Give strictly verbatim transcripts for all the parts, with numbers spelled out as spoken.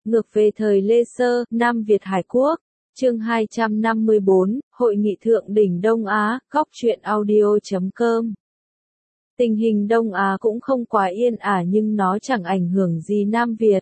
Ngược về thời Lê Sơ, Nam Việt Hải Quốc. Chương hai trăm năm mươi bốn, Hội nghị thượng đỉnh Đông Á, góc truyện audio chấm com. Tình hình Đông Á cũng không quá yên ả nhưng nó chẳng ảnh hưởng gì Nam Việt.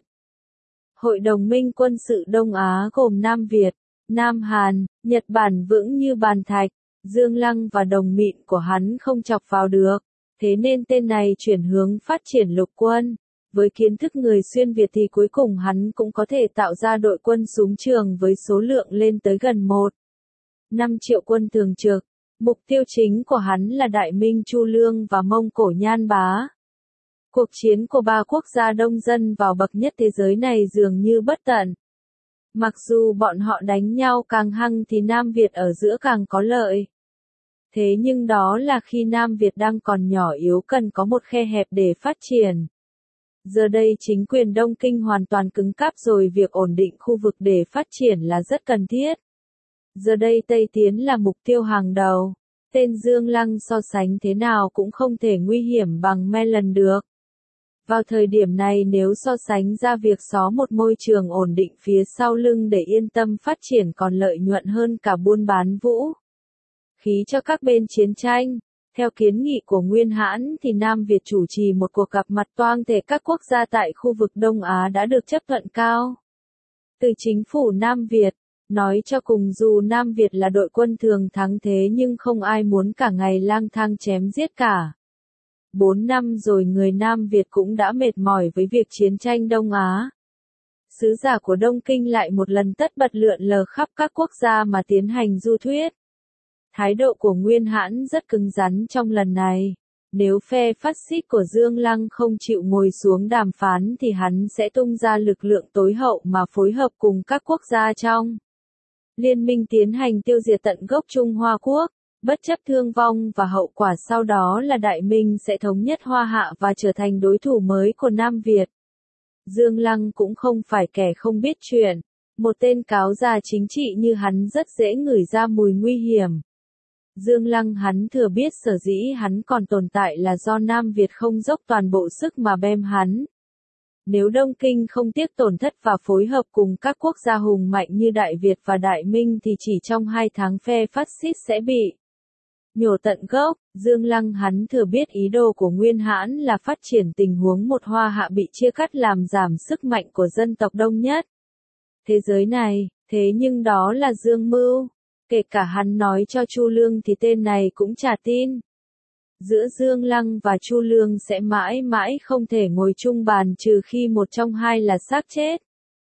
Hội đồng minh quân sự Đông Á gồm Nam Việt, Nam Hàn, Nhật Bản vững như bàn thạch, Dương Lăng và đồng mịn của hắn không chọc vào được, thế nên tên này chuyển hướng phát triển lục quân. Với kiến thức người xuyên Việt thì cuối cùng hắn cũng có thể tạo ra đội quân súng trường với số lượng lên tới gần một phẩy năm triệu quân thường trực. Mục tiêu chính của hắn là Đại Minh Chu Lương và Mông Cổ Nhan Bá. Cuộc chiến của ba quốc gia đông dân vào bậc nhất thế giới này dường như bất tận. Mặc dù bọn họ đánh nhau càng hăng thì Nam Việt ở giữa càng có lợi. Thế nhưng đó là khi Nam Việt đang còn nhỏ yếu cần có một khe hẹp để phát triển. Giờ đây chính quyền Đông Kinh hoàn toàn cứng cáp rồi, việc ổn định khu vực để phát triển là rất cần thiết. Giờ đây Tây Tiến là mục tiêu hàng đầu. Tên Dương Lăng so sánh thế nào cũng không thể nguy hiểm bằng Mellon được. Vào thời điểm này nếu so sánh ra việc xó một môi trường ổn định phía sau lưng để yên tâm phát triển còn lợi nhuận hơn cả buôn bán vũ khí cho các bên chiến tranh. Theo kiến nghị của Nguyên Hãn thì Nam Việt chủ trì một cuộc gặp mặt toang thể các quốc gia tại khu vực Đông Á đã được chấp thuận cao. Từ chính phủ Nam Việt, nói cho cùng dù Nam Việt là đội quân thường thắng thế nhưng không ai muốn cả ngày lang thang chém giết cả. Bốn năm rồi người Nam Việt cũng đã mệt mỏi với việc chiến tranh Đông Á. Sứ giả của Đông Kinh lại một lần tất bật lượn lờ khắp các quốc gia mà tiến hành du thuyết. Thái độ của Nguyên Hãn rất cứng rắn trong lần này. Nếu phe phát xít của Dương Lăng không chịu ngồi xuống đàm phán thì hắn sẽ tung ra lực lượng tối hậu mà phối hợp cùng các quốc gia trong liên minh tiến hành tiêu diệt tận gốc Trung Hoa Quốc. Bất chấp thương vong và hậu quả sau đó là Đại Minh sẽ thống nhất Hoa Hạ và trở thành đối thủ mới của Nam Việt. Dương Lăng cũng không phải kẻ không biết chuyện. Một tên cáo già chính trị như hắn rất dễ ngửi ra mùi nguy hiểm. Dương Lăng hắn thừa biết sở dĩ hắn còn tồn tại là do Nam Việt không dốc toàn bộ sức mà bem hắn. Nếu Đông Kinh không tiếc tổn thất và phối hợp cùng các quốc gia hùng mạnh như Đại Việt và Đại Minh thì chỉ trong hai tháng phe phát xít sẽ bị nhổ tận gốc. Dương Lăng hắn thừa biết ý đồ của Nguyên Hãn là phát triển tình huống một Hoa Hạ bị chia cắt làm giảm sức mạnh của dân tộc đông nhất thế giới này, thế nhưng đó là Dương Mưu. Kể cả hắn nói cho Chu Lương thì tên này cũng chả tin. Giữa Dương Lăng và Chu Lương sẽ mãi mãi không thể ngồi chung bàn trừ khi một trong hai là xác chết.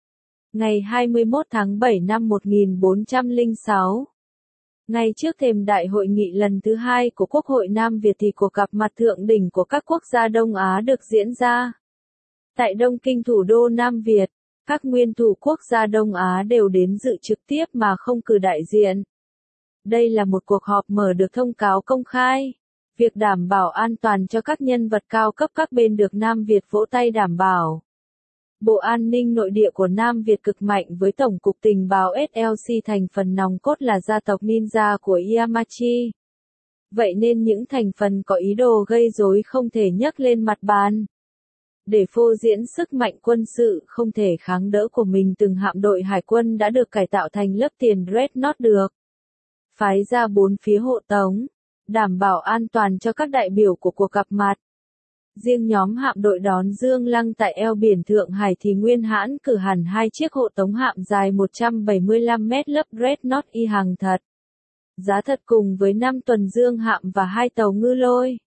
Ngày hai mươi mốt tháng bảy năm một nghìn bốn trăm lẻ sáu, ngay trước thềm đại hội nghị lần thứ hai của Quốc hội Nam Việt thì cuộc gặp mặt thượng đỉnh của các quốc gia Đông Á được diễn ra. Tại Đông Kinh thủ đô Nam Việt, các nguyên thủ quốc gia Đông Á đều đến dự trực tiếp mà không cử đại diện. Đây là một cuộc họp mở được thông cáo công khai. Việc đảm bảo an toàn cho các nhân vật cao cấp các bên được Nam Việt vỗ tay đảm bảo. Bộ An ninh Nội địa của Nam Việt cực mạnh với Tổng cục Tình báo ét lờ xê thành phần nòng cốt là gia tộc ninja của Yamachi. Vậy nên những thành phần có ý đồ gây rối không thể nhấc lên mặt bàn. Để phô diễn sức mạnh quân sự không thể kháng đỡ của mình, từng hạm đội hải quân đã được cải tạo thành lớp tiền Dreadnought được phái ra bốn phía hộ tống, đảm bảo an toàn cho các đại biểu của cuộc gặp mặt. Riêng nhóm hạm đội đón Dương Lăng tại eo biển Thượng Hải thì Nguyên Hãn cử hẳn hai chiếc hộ tống hạm dài một trăm bảy mươi lăm mét lớp Dreadnought y hàng thật. Giá thật cùng với năm tuần dương hạm và hai tàu ngư lôi.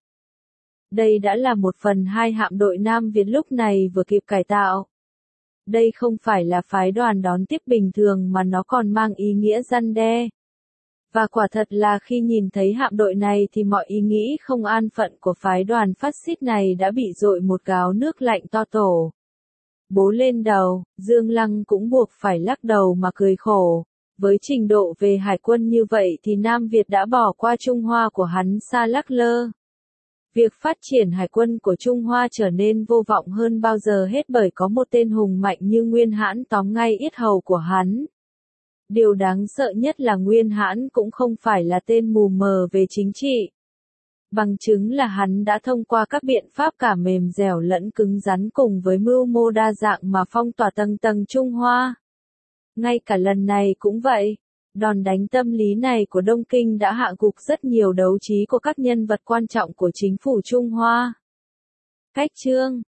Đây đã là một phần hai hạm đội Nam Việt lúc này vừa kịp cải tạo. Đây không phải là phái đoàn đón tiếp bình thường mà nó còn mang ý nghĩa răn đe. Và quả thật là khi nhìn thấy hạm đội này thì mọi ý nghĩ không an phận của phái đoàn phát xít này đã bị dội một gáo nước lạnh to tổ. Bố lên đầu, Dương Lăng cũng buộc phải lắc đầu mà cười khổ. Với trình độ về hải quân như vậy thì Nam Việt đã bỏ qua Trung Hoa của hắn xa lắc lơ. Việc phát triển hải quân của Trung Hoa trở nên vô vọng hơn bao giờ hết bởi có một tên hùng mạnh như Nguyên Hãn tóm ngay yết hầu của hắn. Điều đáng sợ nhất là Nguyên Hãn cũng không phải là tên mù mờ về chính trị. Bằng chứng là hắn đã thông qua các biện pháp cả mềm dẻo lẫn cứng rắn cùng với mưu mô đa dạng mà phong tỏa tầng tầng Trung Hoa. Ngay cả lần này cũng vậy. Đòn đánh tâm lý này của Đông Kinh đã hạ gục rất nhiều đấu trí của các nhân vật quan trọng của chính phủ Trung Hoa. Cách chương